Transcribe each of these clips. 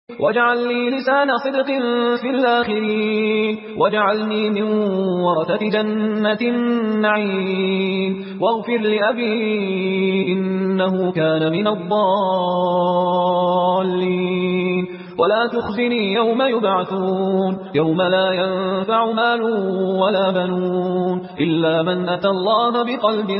واجعل لي لسان صدق في الآخرين واجعلني من ورثة جنة النعيم واغفر لأبي إنه كان من الضالين ولا تخزني يوم يبعثون يوم لا ينفع مال ولا بنون إلا من أتى الله بقلب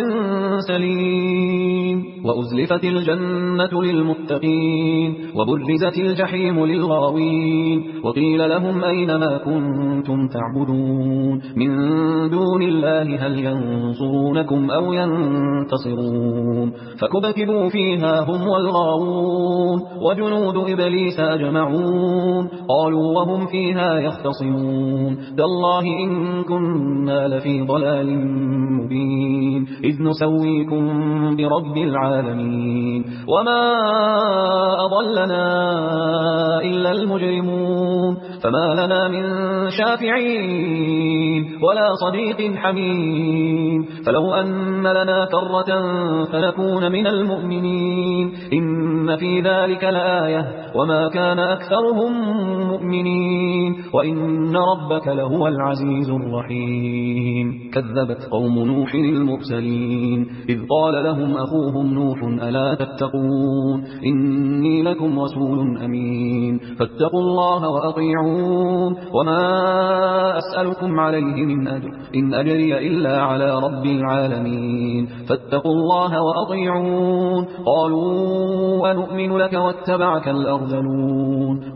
سليم وأزلفت الجنة للمتقين وبرزت الجحيم للغاوين وقيل لهم أين ما كنتم تعبدون من دون الله هل ينصرونكم أو ينتصرون فكبكبوا فيها هم والغاوون وجنود إبليس أجمعون قالوا وهم فيها يختصمون تالله إن كنا لفي ضلال مبين إذ نسويكم برب العالمين وما أضلنا إلا المجرمون فما لنا من شافعين ولا صديق حميم فلو أن لنا كرة فنكون من المؤمنين إن في ذلك لآية وما كان أكثرهم مؤمنين وإن ربك لهو العزيز الرحيم كذبت قوم نوح المرسلين إذ قال لهم أخوهم نوح ألا تتقون إني لكم رسول أمين فاتقوا الله وأطيعون وما أسألكم عليه من أجر إن أجري إلا على رب العالمين فاتقوا الله وأطيعون قالوا أنؤمن لك واتبعك الأرذلون